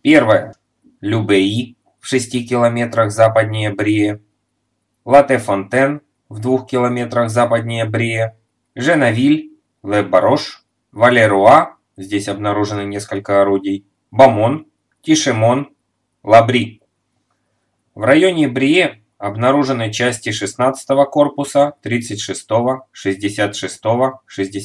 Первое. Любеи в 6 километрах западнее Брие. Ла-Те-Фонтен в 2 километрах западнее Брие. Женавиль, Ле-Барош, Валеруа, здесь обнаружены несколько орудий, Бамон, Тишемон, Лабри. В районе Брие обнаружены части 16-го корпуса, 36-го, 66-го,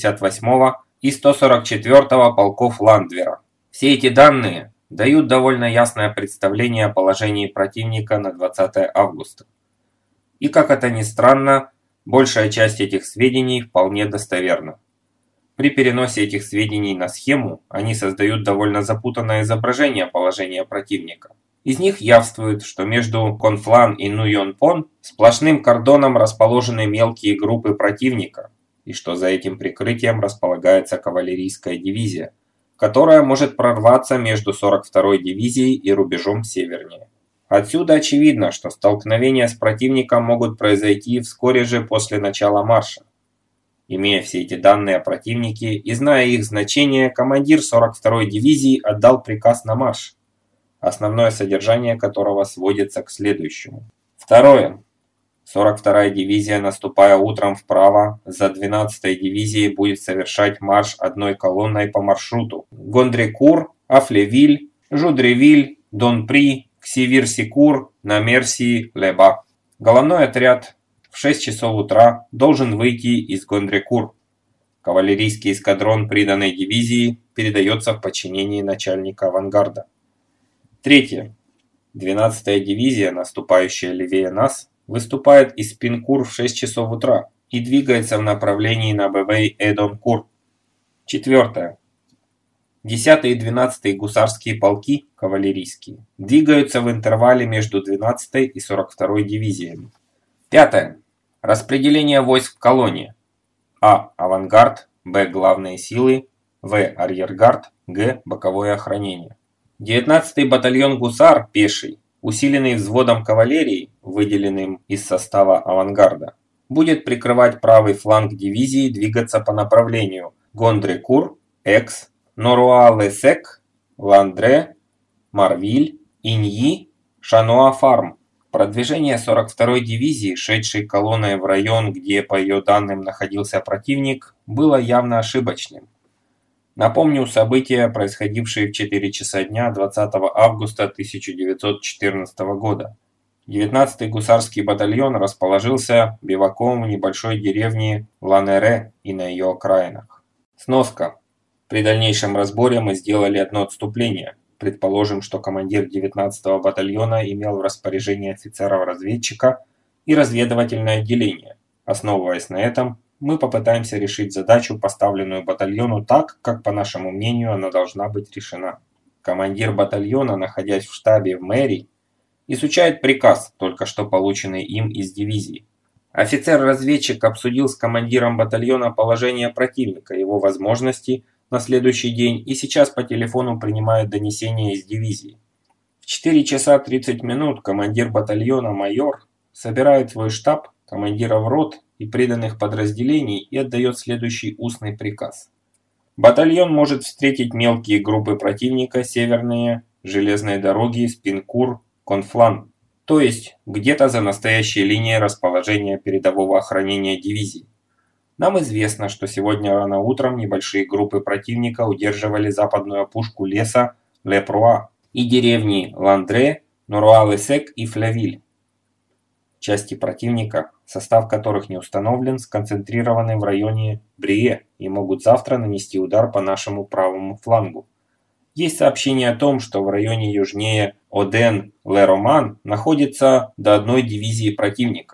68-го и 144-го полков Ландвера. Все эти данные дают довольно ясное представление о положении противника на 20 августа. И, как это ни странно, большая часть этих сведений вполне достоверна. При переносе этих сведений на схему они создают довольно запутанное изображение положения противника. Из них явствует, что между Конфлан и Нуйонпон сплошным кордоном расположены мелкие группы противника, и что за этим прикрытием располагается кавалерийская дивизия, которая может прорваться между 42-й дивизией и рубежом севернее. Отсюда очевидно, что столкновения с противником могут произойти вскоре же после начала марша. Имея все эти данные о противнике и зная их значение, командир 42-й дивизии отдал приказ на марш, основное содержание которого сводится к следующему. Второе. 42-я дивизия, наступая утром вправо, за 12-й дивизией будет совершать марш одной колонной по маршруту Гондрекур, Афлевиль, Жудревиль, Донпри, Ксивир-Сикур, Намерсии, Леба. Головной отряд в 6 часов утра должен выйти из Гондрекур. Кавалерийский эскадрон приданной дивизии передается в подчинение начальника авангарда. Третье. 12-я дивизия, наступающая левее нас, выступает из Пинкур в 6 часов утра и двигается в направлении на Бэвэй-Эдонкур. Четвертое. 10-й и 12-й гусарские полки, кавалерийские, двигаются в интервале между 12-й и 42-й дивизиями. Пятое. Распределение войск в колонии. А. Авангард. Б. Главные силы. В. Арьергард. Г. Боковое охранение. 19-й батальон гусар, пеший, усиленный взводом кавалерии, выделенным из состава авангарда, будет прикрывать правый фланг дивизии двигаться по направлению Гондрекур, Экс, Норуа-Лесек, Ландре, Марвиль, Иньи, Шануа-Фарм. Продвижение 42-й дивизии, шедшей колонной в район, где, по ее данным, находился противник, было явно ошибочным. Напомню события, происходившие в 4 часа дня 20 августа 1914 года. 19-й гусарский батальон расположился биваком в небольшой деревне Ланере и на ее окраинах. Сноска. При дальнейшем разборе мы сделали одно отступление. Предположим, что командир 19-го батальона имел в распоряжении офицеров-разведчика и разведывательное отделение. Основываясь на этом, мы попытаемся решить задачу, поставленную батальону так, как, по нашему мнению, она должна быть решена. Командир батальона, находясь в штабе в мэрии, изучает приказ, только что полученный им из дивизии. Офицер-разведчик обсудил с командиром батальона положение противника, его возможности на следующий день и сейчас по телефону принимает донесение из дивизии. В 4 часа 30 минут командир батальона майор собирает свой штаб, командиров рот и приданных подразделений и отдает следующий устный приказ. Батальон может встретить мелкие группы противника северные железной дороги Спинкур, Конфлан, то есть где-то за настоящей линией расположения передового охранения дивизии. Нам известно, что сегодня рано утром небольшие группы противника удерживали западную опушку леса Лепруа и деревни Ландре, Норуа-Лесек и Флявиль. Части противника, состав которых не установлен, сконцентрированы в районе Брие и могут завтра нанести удар по нашему правому флангу. Есть сообщение о том, что в районе южнее Оден-Ле-Роман находится до 1 дивизии противника.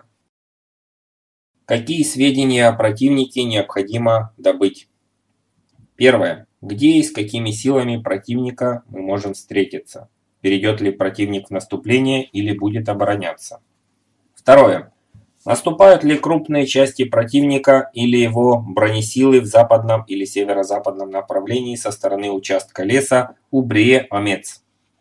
Какие сведения о противнике необходимо добыть? Первое. Где и с какими силами противника мы можем встретиться? Перейдет ли противник в наступление или будет обороняться? Второе. Наступают ли крупные части противника или его бронесилы в западном или северо-западном направлении со стороны участка леса у Брие-Омец?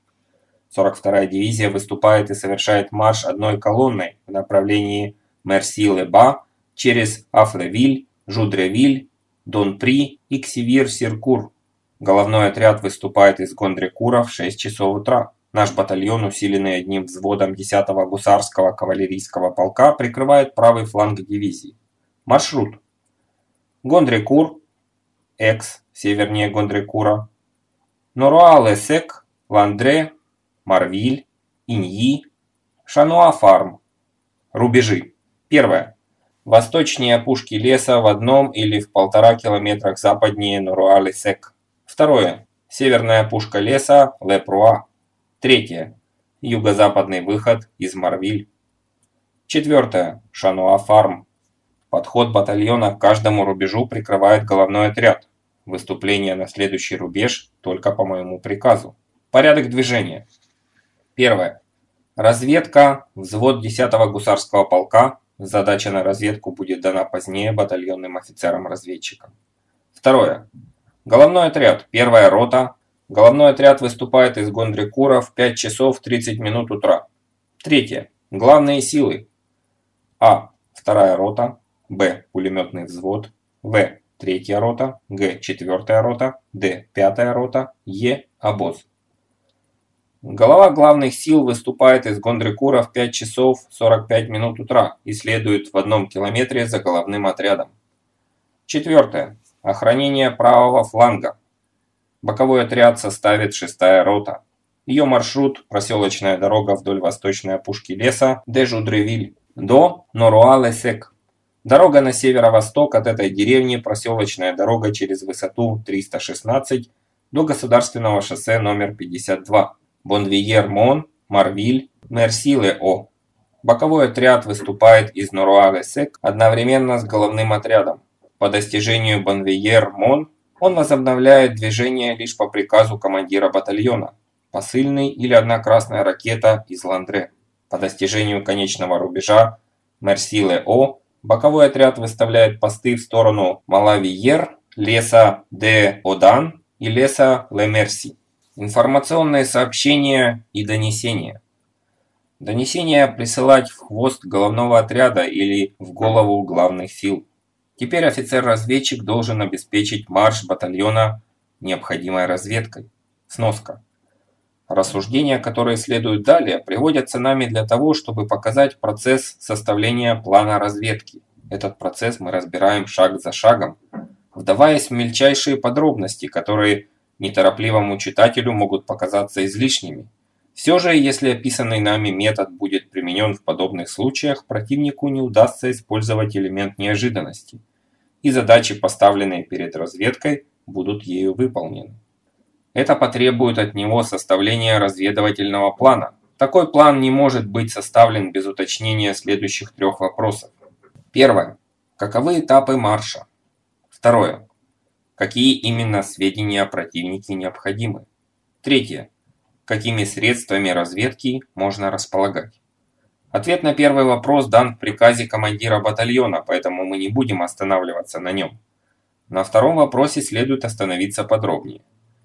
42-я дивизия выступает и совершает марш одной колонной в направлении Мерси-Леба через Афлевиль, Жудревиль, Донпри и Ксивир-Сиркур. Головной отряд выступает из Гондрекура в 6 часов утра. Наш батальон, усиленный одним взводом 10-го гусарского кавалерийского полка, прикрывает правый фланг дивизии. Маршрут: Гондрекур, Экс, севернее Гондрекура, Нуруа-ле-Сек, Ландре, Марвиль, Иньи, Шануа-Фарм. Рубежи. Первое. Восточнее опушки леса в 1 или в 1,5 километрах западнее Нуруа-ле-Сек. Второе. Северная опушка леса Ле-Пруа. Третье. Юго-западный выход из Марвиль. Четвертое. Шануа-Фарм. Подход батальона к каждому рубежу прикрывает головной отряд. Выступление на следующий рубеж только по моему приказу. Порядок движения. Первое. Разведка. Взвод 10-го гусарского полка. Задача на разведку будет дана позднее батальонным офицерам-разведчикам. Второе. Головной отряд. 1-я рота. Головной отряд выступает из Гондрекура в 5 часов 30 минут утра. Третье. Главные силы. А. 2-я рота. Б. Пулеметный взвод. В. 3-я рота. Г. 4-я рота. Д. 5-я рота. Е. Обоз. Голова главных сил выступает из Гондрекура в 5 часов 45 минут утра и следует в 1 километре за головным отрядом. Четвертое. Охранение правого фланга. Боковой отряд составит 6-я рота. Ее маршрут – проселочная дорога вдоль восточной опушки леса де-Жудревиль до Нуруа-ле-Сек. Дорога на северо-восток от этой деревни – проселочная дорога через высоту 316 до государственного шоссе номер 52. Бонвиер-Мон, Марвиль, Мерси-ле-О. Боковой отряд выступает из Нуруа-ле-Сек одновременно с головным отрядом. По достижению Бонвиер-Мон он возобновляет движение лишь по приказу командира батальона. Посыльный или одна красная ракета из Ландре. По достижению конечного рубежа Мерси-ле-О боковой отряд выставляет посты в сторону Малавиер, леса де Одан и леса Ле-Мерси. Информационные сообщения и донесения. Донесения присылать в хвост головного отряда или в голову главных сил. Теперь офицер-разведчик должен обеспечить марш батальона необходимой разведкой. Сноска. Рассуждения, которые следуют далее, приводятся нами для того, чтобы показать процесс составления плана разведки. Этот процесс мы разбираем шаг за шагом, вдаваясь в мельчайшие подробности, которые неторопливому читателю могут показаться излишними. Все же, если описанный нами метод будет применен в подобных случаях, противнику не удастся использовать элемент неожиданности, и задачи, поставленные перед разведкой, будут ею выполнены. Это потребует от него составления разведывательного плана. Такой план не может быть составлен без уточнения следующих 3 вопросов. Первое. Каковы этапы марша? Второе. Какие именно сведения о противнике необходимы? Третье. Какими средствами разведки можно располагать? Ответ на первый вопрос дан в приказе командира батальона, поэтому мы не будем останавливаться на нем. На втором вопросе следует остановиться подробнее.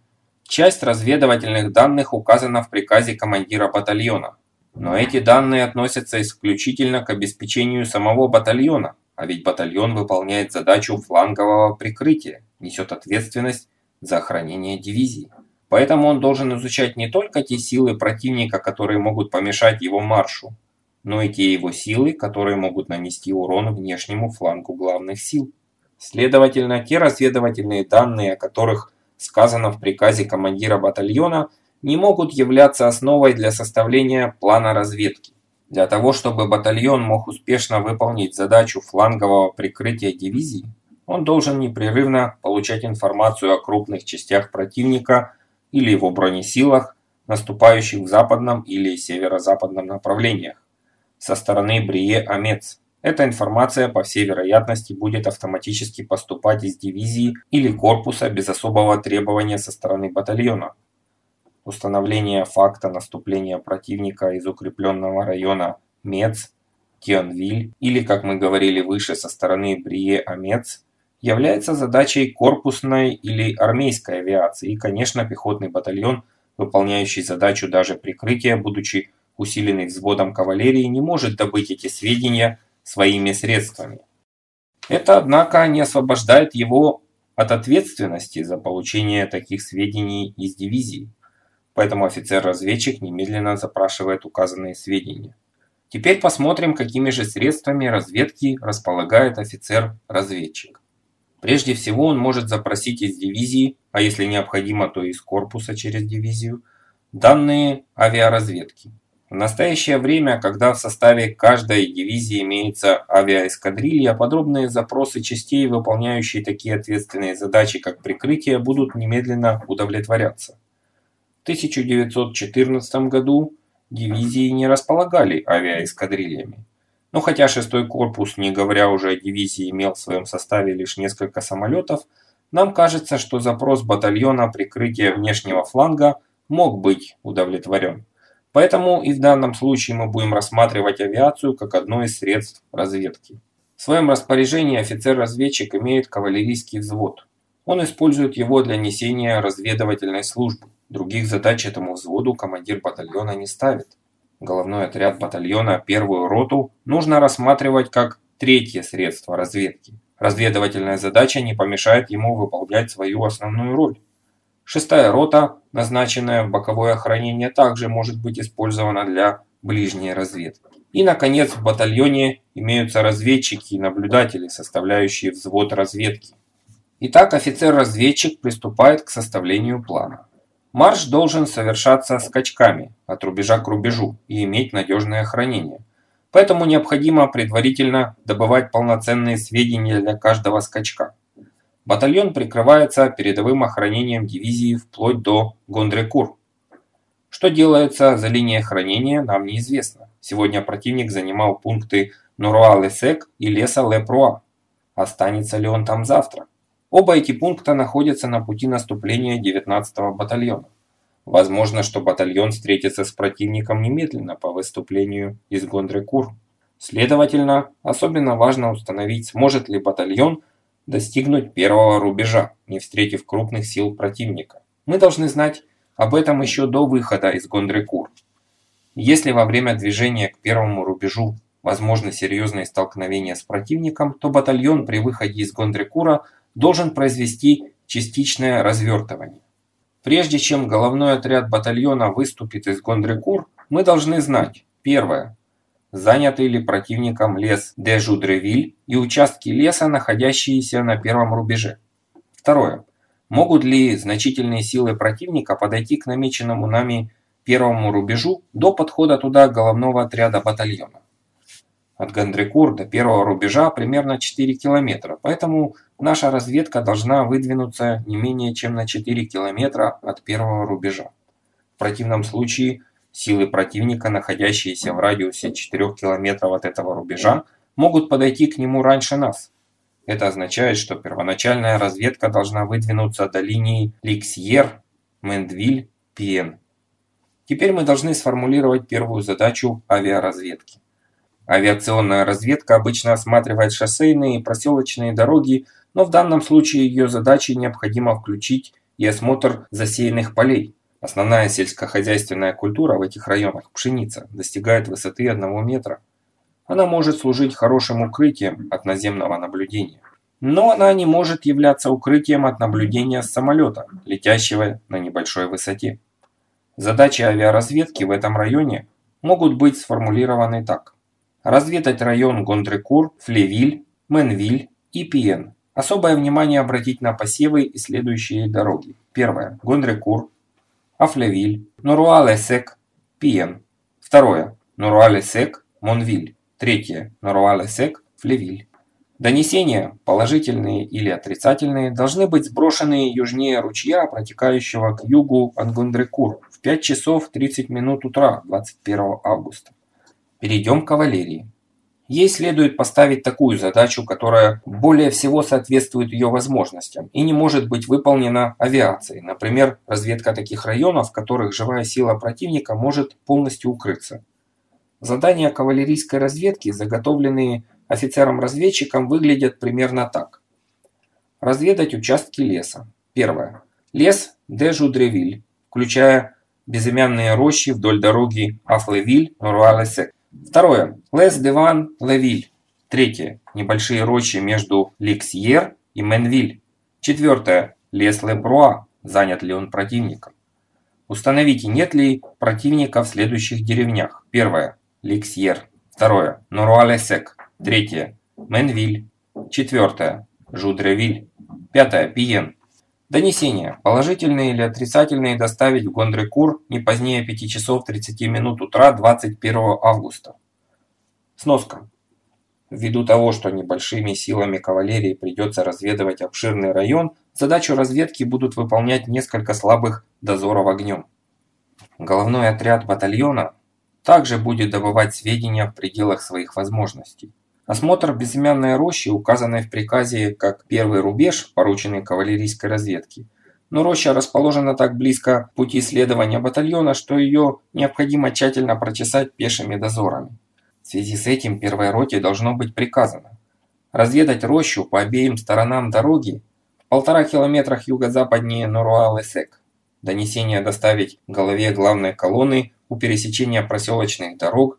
Часть разведывательных данных указана в приказе командира батальона, но эти данные относятся исключительно к обеспечению самого батальона, а ведь батальон выполняет задачу флангового прикрытия, несет ответственность за охранение дивизии. Поэтому он должен изучать не только те силы противника, которые могут помешать его маршу, но и те его силы, которые могут нанести урон внешнему флангу главных сил. Следовательно, те разведывательные данные, о которых сказано в приказе командира батальона, не могут являться основой для составления плана разведки. Для того, чтобы батальон мог успешно выполнить задачу флангового прикрытия дивизии, он должен непрерывно получать информацию о крупных частях противника или его бронесилах, наступающих в западном или северо-западном направлениях, со стороны Брие-Амец. Эта информация, по всей вероятности, будет автоматически поступать из дивизии или корпуса без особого требования со стороны батальона. Установление факта наступления противника из укрепленного района Мец, Тионвиль или, как мы говорили выше, со стороны Брие-Амец, является задачей корпусной или армейской авиации и, конечно, пехотный батальон, выполняющий задачу даже прикрытия, будучи усиленный взводом кавалерии, не может добыть эти сведения своими средствами. Это, однако, не освобождает его от ответственности за получение таких сведений из дивизии. Поэтому офицер-разведчик немедленно запрашивает указанные сведения. Теперь посмотрим, какими же средствами разведки располагает офицер-разведчик. Прежде всего он может запросить из дивизии, а если необходимо, то из корпуса через дивизию, данные авиаразведки. В настоящее время, когда в составе каждой дивизии имеется авиаэскадрилья, подробные запросы частей, выполняющие такие ответственные задачи, как прикрытие, будут немедленно удовлетворяться. В 1914 году дивизии не располагали авиаэскадрильями. Но хотя 6-й корпус, не говоря уже о дивизии, имел в своем составе лишь несколько самолетов, нам кажется, что запрос батальона прикрытия внешнего фланга мог быть удовлетворен. Поэтому и в данном случае мы будем рассматривать авиацию как одно из средств разведки. В своем распоряжении офицер-разведчик имеет кавалерийский взвод. Он использует его для несения разведывательной службы. Других задач этому взводу командир батальона не ставит. Головной отряд батальона, первую роту, нужно рассматривать как третье средство разведки. Разведывательная задача не помешает ему выполнять свою основную роль. 6-я рота, назначенная в боковое охранение, также может быть использована для ближней разведки. И, наконец, в батальоне имеются разведчики и наблюдатели, составляющие взвод разведки. Итак, офицер-разведчик приступает к составлению плана. Марш должен совершаться скачками от рубежа к рубежу и иметь надежное охранение. Поэтому необходимо предварительно добывать полноценные сведения для каждого скачка. Батальон прикрывается передовым охранением дивизии вплоть до Гондрекур. Что делается за линией охранения, нам неизвестно. Сегодня противник занимал пункты Нуруа-Лесек и леса Ле-Пруа. Останется ли он там завтра? Оба эти пункта находятся на пути наступления 19-го батальона. Возможно, что батальон встретится с противником немедленно по выступлению из Гондрекур. Следовательно, особенно важно установить, сможет ли батальон достигнуть первого рубежа, не встретив крупных сил противника. Мы должны знать об этом еще до выхода из Гондрекур. Если во время движения к первому рубежу возможны серьезные столкновения с противником, то батальон при выходе из Гондрекура должен произвести частичное развертывание. Прежде чем головной отряд батальона выступит из Гондрекур, мы должны знать: первое, занятый ли противником лес де Жудревиль и участки леса, находящиеся на первом рубеже. Второе, могут ли значительные силы противника подойти к намеченному нами первому рубежу до подхода туда головного отряда батальона. От Гондрекур до первого рубежа примерно 4 километра, поэтому наша разведка должна выдвинуться не менее чем на 4 километра от первого рубежа. В противном случае силы противника, находящиеся в радиусе 4 километров от этого рубежа, могут подойти к нему раньше нас. Это означает, что первоначальная разведка должна выдвинуться до линии Ликсьер, Мендвиль, Пиен. Теперь мы должны сформулировать первую задачу авиаразведки. Авиационная разведка обычно осматривает шоссейные и проселочные дороги, но в данном случае ее задачей необходимо включить и осмотр засеянных полей. Основная сельскохозяйственная культура в этих районах, пшеница, достигает высоты 1 метра. Она может служить хорошим укрытием от наземного наблюдения. Но она не может являться укрытием от наблюдения с самолета, летящего на небольшой высоте. Задачи авиаразведки в этом районе могут быть сформулированы так. Разведать район Гондрекур, Флевиль, Менвиль и Пиен. Особое внимание обратить на посевы и следующие дороги. Первое. Гондрекур, Афлевиль, Нуруа-Лесек, Пиен. Второе. Нуруа-Лесек, Монвиль. Третье. Нуруа-Лесек, Флевиль. Донесения, положительные или отрицательные, должны быть сброшены южнее ручья, протекающего к югу от Гондрекур, в 5 часов 30 минут утра 21 августа. Перейдем к кавалерии. Ей следует поставить такую задачу, которая более всего соответствует ее возможностям и не может быть выполнена авиацией. Например, разведка таких районов, в которых живая сила противника может полностью укрыться. Задания кавалерийской разведки, заготовленные офицером-разведчиком, выглядят примерно так. Разведать участки леса. Первое. Лес де Жудревиль, включая безымянные рощи вдоль дороги Афлевиль-Нуруа-Лесек. Второе. Лес де Ван Левиль. Третье. Небольшие рощи между Ликсьер и Менвиль. Четвертое. Лес Ле-Бруа. Занят ли он противником? Установите, нет ли противника в следующих деревнях. Первое. Ликсьер. Второе. Нуруа-ле-Сек. Третье. Менвиль. Четвертое. Жудревиль. Пятое. Пиен. Донесения. Положительные или отрицательные доставить в Гондрекур не позднее 5 часов 30 минут утра 21 августа. Сноска. Ввиду того, что небольшими силами кавалерии придется разведывать обширный район, задачу разведки будут выполнять несколько слабых дозоров огнем. Головной отряд батальона также будет добывать сведения в пределах своих возможностей. Осмотр безымянной рощи, указанной в приказе как первый рубеж, порученный кавалерийской разведке, но роща расположена так близко к пути следования батальона, что ее необходимо тщательно прочесать пешими дозорами. В связи с этим первой роте должно быть приказано разведать рощу по обеим сторонам дороги в 1,5 километрах юго-западнее Нуруа-ле-Сек. Донесение доставить главе главной колонны у пересечения проселочных дорог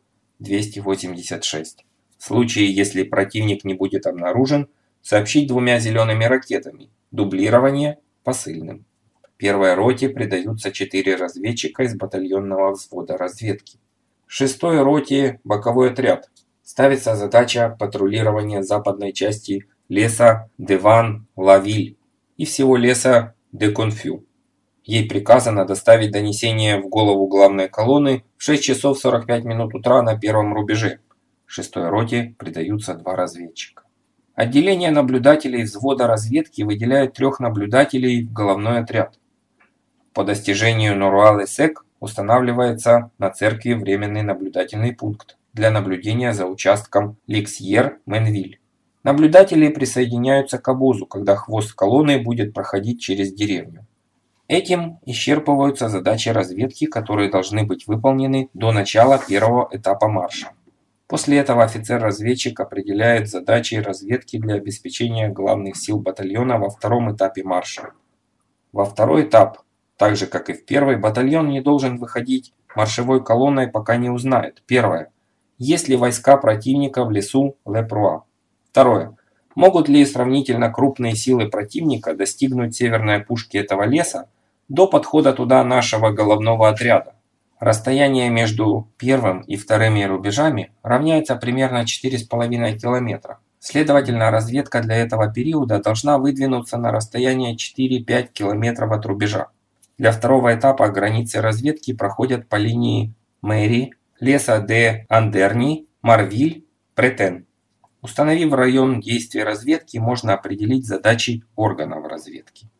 286. В случае, если противник не будет обнаружен, сообщить 2 зелеными ракетами. Дублирование посыльным. Первой роте придаются 4 разведчика из батальонного взвода разведки. 6-й роте боковой отряд. Ставится задача патрулирования западной части леса Деван-Лавиль и всего леса Де-Конфю. Ей приказано доставить донесение в голову главной колонны в 6 часов 45 минут утра на первом рубеже. 6-й роте придаются 2 разведчика. Отделение наблюдателей взвода разведки выделяет 3 наблюдателей в головной отряд. По достижению Нуруа-ле-Сек устанавливается на церкви временный наблюдательный пункт для наблюдения за участком Ликсьер-Менвиль. Наблюдатели присоединяются к обозу, когда хвост колонны будет проходить через деревню. Этим исчерпываются задачи разведки, которые должны быть выполнены до начала первого этапа марша. После этого офицер-разведчик определяет задачи разведки для обеспечения главных сил батальона во втором этапе марша. Во второй этап, так же как и в первый, батальон не должен выходить маршевой колонной, пока не узнает. Первое. Есть ли войска противника в лесу Ле-Бруа? Второе. Могут ли сравнительно крупные силы противника достигнуть северной опушки этого леса до подхода туда нашего головного отряда? Расстояние между первым и вторыми рубежами равняется примерно 4,5 километра. Следовательно, разведка для этого периода должна выдвинуться на расстояние 4-5 километров от рубежа. Для второго этапа границы разведки проходят по линии Мэри, леса де Андерни, Марвиль, Претен. Установив район действия разведки, можно определить задачи органов разведки.